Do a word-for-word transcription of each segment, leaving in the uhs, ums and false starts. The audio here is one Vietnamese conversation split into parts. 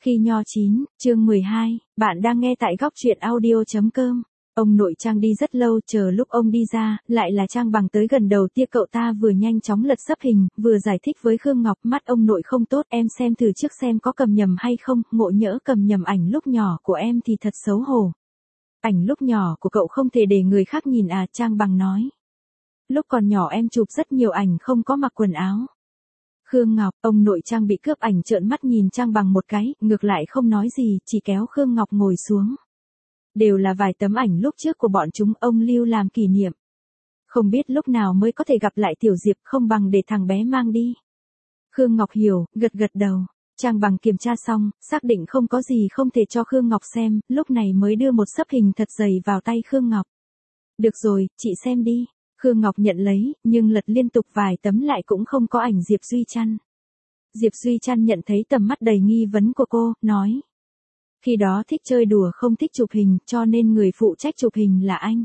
Khi nho chín, chương mười hai, bạn đang nghe tại góc truyện audio.com. Ông nội Trang đi rất lâu, chờ lúc ông đi ra, lại là Trang Bằng tới gần đầu tia cậu ta vừa nhanh chóng lật sấp hình, vừa giải thích với Khương Ngọc, mắt ông nội không tốt, em xem thử trước xem có cầm nhầm hay không, ngộ nhỡ cầm nhầm ảnh lúc nhỏ của em thì thật xấu hổ. Ảnh lúc nhỏ của cậu không thể để người khác nhìn à, Trang Bằng nói. Lúc còn nhỏ em chụp rất nhiều ảnh không có mặc quần áo. Khương Ngọc, ông nội Trang bị cướp ảnh trợn mắt nhìn Trang Bằng một cái, ngược lại không nói gì, chỉ kéo Khương Ngọc ngồi xuống. Đều là vài tấm ảnh lúc trước của bọn chúng ông lưu làm kỷ niệm. Không biết lúc nào mới có thể gặp lại Tiểu Diệp, không bằng để thằng bé mang đi. Khương Ngọc hiểu, gật gật đầu. Trang Bằng kiểm tra xong, xác định không có gì không thể cho Khương Ngọc xem, lúc này mới đưa một xấp hình thật dày vào tay Khương Ngọc. Được rồi, chị xem đi. Khương Ngọc nhận lấy, nhưng lật liên tục vài tấm lại cũng không có ảnh Diệp Duy Trăn. Diệp Duy Trăn nhận thấy tầm mắt đầy nghi vấn của cô, nói. Khi đó thích chơi đùa không thích chụp hình, cho nên người phụ trách chụp hình là anh.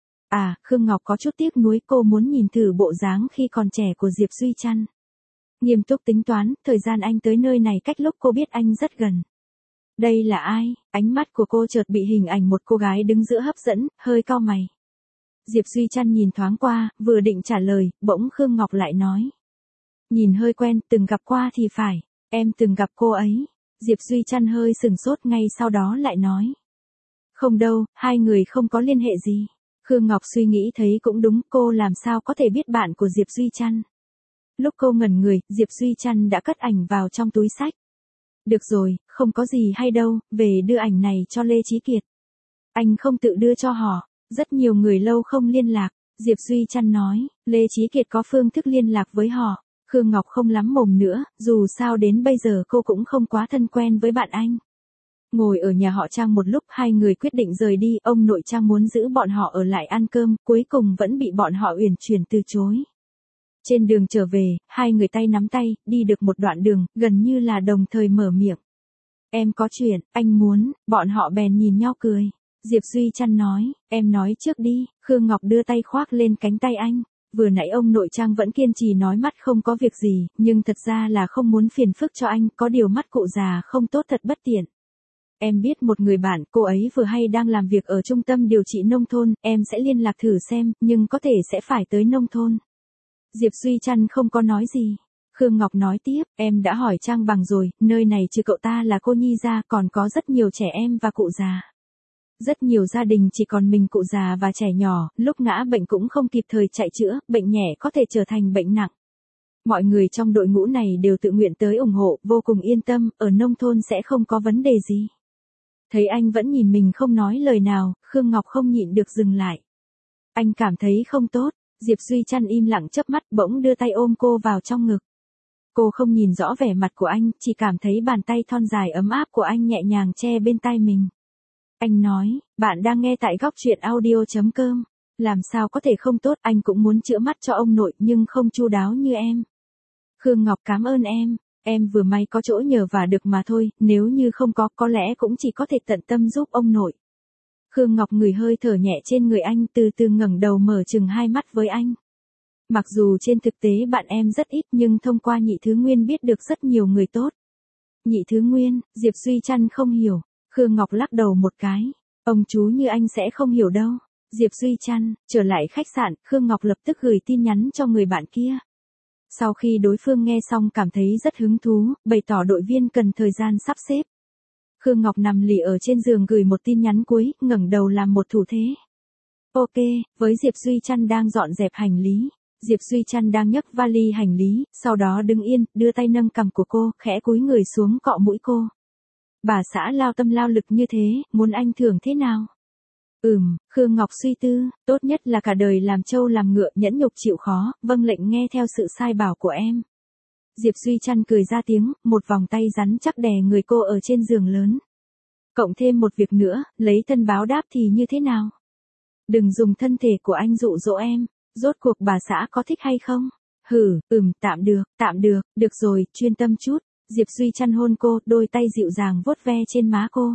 À, Khương Ngọc có chút tiếc nuối, cô muốn nhìn thử bộ dáng khi còn trẻ của Diệp Duy Trăn. Nghiêm túc tính toán, thời gian anh tới nơi này cách lúc cô biết anh rất gần. Đây là ai? Ánh mắt của cô chợt bị hình ảnh một cô gái đứng giữa hấp dẫn, hơi cau mày. Diệp Duy Trăn nhìn thoáng qua, vừa định trả lời, bỗng Khương Ngọc lại nói. Nhìn hơi quen, từng gặp qua thì phải, em từng gặp cô ấy. Diệp Duy Trăn hơi sừng sốt, ngay sau đó lại nói. Không đâu, hai người không có liên hệ gì. Khương Ngọc suy nghĩ thấy cũng đúng, cô làm sao có thể biết bạn của Diệp Duy Trăn. Lúc cô ngẩn người, Diệp Duy Trăn đã cất ảnh vào trong túi xách. Được rồi, không có gì hay đâu, về đưa ảnh này cho Lê Chí Kiệt. Anh không tự đưa cho họ. Rất nhiều người lâu không liên lạc, Diệp Duy Trăn nói, Lê Chí Kiệt có phương thức liên lạc với họ. Khương Ngọc không lắm mồm nữa, dù sao đến bây giờ cô cũng không quá thân quen với bạn anh. Ngồi ở nhà họ Trang một lúc, hai người quyết định rời đi, ông nội Trang muốn giữ bọn họ ở lại ăn cơm, cuối cùng vẫn bị bọn họ uyển chuyển từ chối. Trên đường trở về, hai người tay nắm tay, đi được một đoạn đường, gần như là đồng thời mở miệng. Em có chuyện, anh muốn, bọn họ bèn nhìn nhau cười. Diệp Duy Trăn nói, em nói trước đi. Khương Ngọc đưa tay khoác lên cánh tay anh. Vừa nãy ông nội Trang vẫn kiên trì nói mắt không có việc gì, nhưng thật ra là không muốn phiền phức cho anh, có điều mắt cụ già không tốt thật bất tiện. Em biết một người bạn, cô ấy vừa hay đang làm việc ở trung tâm điều trị nông thôn, em sẽ liên lạc thử xem, nhưng có thể sẽ phải tới nông thôn. Diệp Duy Trăn không có nói gì. Khương Ngọc nói tiếp, em đã hỏi Trang Bằng rồi, nơi này trừ cậu ta là cô nhi ra, còn có rất nhiều trẻ em và cụ già. Rất nhiều gia đình chỉ còn mình cụ già và trẻ nhỏ, lúc ngã bệnh cũng không kịp thời chạy chữa, bệnh nhẹ có thể trở thành bệnh nặng. Mọi người trong đội ngũ này đều tự nguyện tới ủng hộ, vô cùng yên tâm, ở nông thôn sẽ không có vấn đề gì. Thấy anh vẫn nhìn mình không nói lời nào, Khương Ngọc không nhịn được dừng lại. Anh cảm thấy không tốt, Diệp Duy Trăn im lặng chớp mắt, bỗng đưa tay ôm cô vào trong ngực. Cô không nhìn rõ vẻ mặt của anh, chỉ cảm thấy bàn tay thon dài ấm áp của anh nhẹ nhàng che bên tai mình. Anh nói, bạn đang nghe tại góc truyện audio.com. Làm sao có thể không tốt, anh cũng muốn chữa mắt cho ông nội nhưng không chu đáo như em. Khương Ngọc cảm ơn em, em vừa may có chỗ nhờ và được mà thôi, nếu như không có, có lẽ cũng chỉ có thể tận tâm giúp ông nội. Khương Ngọc ngửi hơi thở nhẹ trên người anh, từ từ ngẩng đầu mở chừng hai mắt với anh. Mặc dù trên thực tế bạn em rất ít nhưng thông qua Nhị Thứ Nguyên biết được rất nhiều người tốt. Nhị Thứ Nguyên, Diệp Duy Trăn không hiểu. Khương Ngọc lắc đầu một cái. Ông chú như anh sẽ không hiểu đâu. Diệp Duy Trăn, trở lại khách sạn, Khương Ngọc lập tức gửi tin nhắn cho người bạn kia. Sau khi đối phương nghe xong cảm thấy rất hứng thú, bày tỏ đội viên cần thời gian sắp xếp. Khương Ngọc nằm lì ở trên giường gửi một tin nhắn cuối, ngẩng đầu làm một thủ thế. Ok, với Diệp Duy Trăn đang dọn dẹp hành lý. Diệp Duy Trăn đang nhấc vali hành lý, sau đó đứng yên, đưa tay nâng cằm của cô, khẽ cúi người xuống cọ mũi cô. Bà xã lao tâm lao lực như thế, muốn anh thưởng thế nào? Ừm, Khương Ngọc suy tư, tốt nhất là cả đời làm trâu làm ngựa, nhẫn nhục chịu khó, vâng lệnh nghe theo sự sai bảo của em. Diệp Duy Trăn cười ra tiếng, một vòng tay rắn chắc đè người cô ở trên giường lớn. Cộng thêm một việc nữa, lấy thân báo đáp thì như thế nào? Đừng dùng thân thể của anh dụ dỗ em, rốt cuộc bà xã có thích hay không? Hử, ừm, tạm được, tạm được, được rồi, chuyên tâm chút. Diệp Duy Trăn hôn cô, đôi tay dịu dàng vuốt ve trên má cô.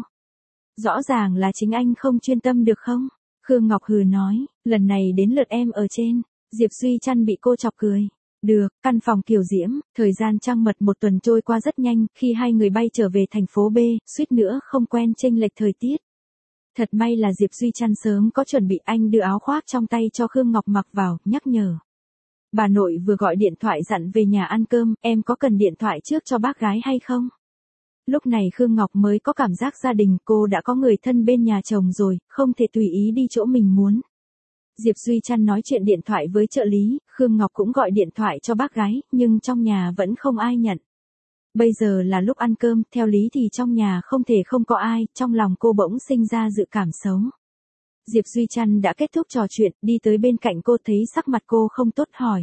Rõ ràng là chính anh không chuyên tâm được không? Khương Ngọc hừ nói, lần này đến lượt em ở trên. Diệp Duy Trăn bị cô chọc cười. Được, căn phòng kiều diễm, thời gian trăng mật một tuần trôi qua rất nhanh, khi hai người bay trở về thành phố B, suýt nữa không quen chênh lệch thời tiết. Thật may là Diệp Duy Trăn sớm có chuẩn bị, anh đưa áo khoác trong tay cho Khương Ngọc mặc vào, nhắc nhở. Bà nội vừa gọi điện thoại dặn về nhà ăn cơm, em có cần điện thoại trước cho bác gái hay không? Lúc này Khương Ngọc mới có cảm giác gia đình, cô đã có người thân bên nhà chồng rồi, không thể tùy ý đi chỗ mình muốn. Diệp Duy Trăn nói chuyện điện thoại với trợ lý, Khương Ngọc cũng gọi điện thoại cho bác gái, nhưng trong nhà vẫn không ai nhận. Bây giờ là lúc ăn cơm, theo lý thì trong nhà không thể không có ai, trong lòng cô bỗng sinh ra dự cảm xấu. Diệp Duy Trăn đã kết thúc trò chuyện, đi tới bên cạnh cô thấy sắc mặt cô không tốt hỏi.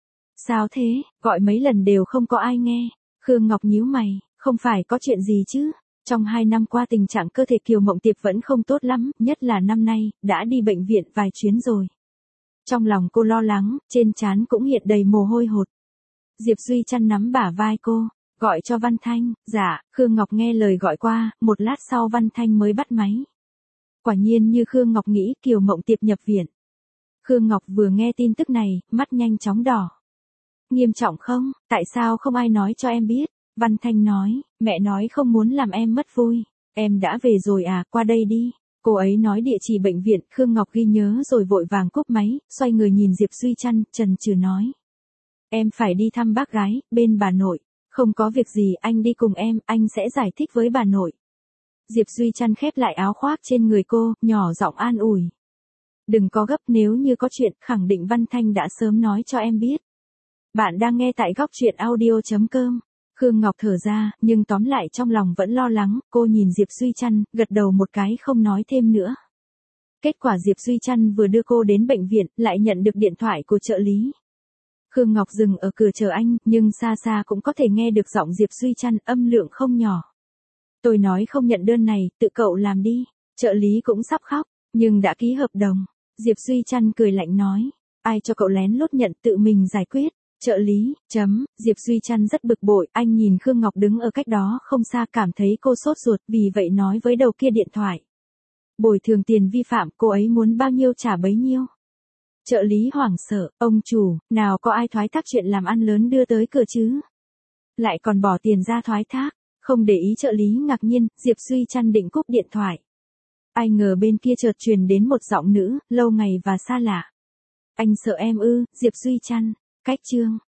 Sao thế, gọi mấy lần đều không có ai nghe. Khương Ngọc nhíu mày, không phải có chuyện gì chứ. Trong hai năm qua tình trạng cơ thể Kiều Mộng Tiệp vẫn không tốt lắm, nhất là năm nay, đã đi bệnh viện vài chuyến rồi. Trong lòng cô lo lắng, trên trán cũng hiện đầy mồ hôi hột. Diệp Duy Trăn nắm bả vai cô, gọi cho Văn Thanh, dạ, Khương Ngọc nghe lời gọi qua, một lát sau Văn Thanh mới bắt máy. Quả nhiên như Khương Ngọc nghĩ, Kiều Mộng Tiệp nhập viện. Khương Ngọc vừa nghe tin tức này, mắt nhanh chóng đỏ. Nghiêm trọng không, tại sao không ai nói cho em biết? Văn Thanh nói, mẹ nói không muốn làm em mất vui. Em đã về rồi à, qua đây đi. Cô ấy nói địa chỉ bệnh viện, Khương Ngọc ghi nhớ rồi vội vàng cúp máy, xoay người nhìn Diệp Duy Trăn, chần chừ nói. Em phải đi thăm bác gái, bên bà nội. Không có việc gì, anh đi cùng em, anh sẽ giải thích với bà nội. Diệp Duy Trăn khép lại áo khoác trên người cô, nhỏ giọng an ủi. Đừng có gấp, nếu như có chuyện, khẳng định Văn Thanh đã sớm nói cho em biết. Bạn đang nghe tại góc truyện audio chấm com. Khương Ngọc thở ra, nhưng tóm lại trong lòng vẫn lo lắng, cô nhìn Diệp Duy Trăn, gật đầu một cái không nói thêm nữa. Kết quả Diệp Duy Trăn vừa đưa cô đến bệnh viện, lại nhận được điện thoại của trợ lý. Khương Ngọc dừng ở cửa chờ anh, nhưng xa xa cũng có thể nghe được giọng Diệp Duy Trăn, âm lượng không nhỏ. Tôi nói không nhận đơn này, tự cậu làm đi. Trợ lý cũng sắp khóc, nhưng đã ký hợp đồng. Diệp Duy Trăn cười lạnh nói, ai cho cậu lén lút nhận, tự mình giải quyết. Trợ lý, chấm, Diệp Duy Trăn rất bực bội, anh nhìn Khương Ngọc đứng ở cách đó không xa, cảm thấy cô sốt ruột, vì vậy nói với đầu kia điện thoại. Bồi thường tiền vi phạm, cô ấy muốn bao nhiêu trả bấy nhiêu. Trợ lý hoảng sợ, ông chủ, nào có ai thoái thác chuyện làm ăn lớn đưa tới cửa chứ. Lại còn bỏ tiền ra thoái thác, không để ý trợ lý ngạc nhiên, Diệp Duy Trăn định cúp điện thoại. Ai ngờ bên kia chợt truyền đến một giọng nữ, lâu ngày và xa lạ. Anh sợ em ư, Diệp Duy Trăn, cách chương.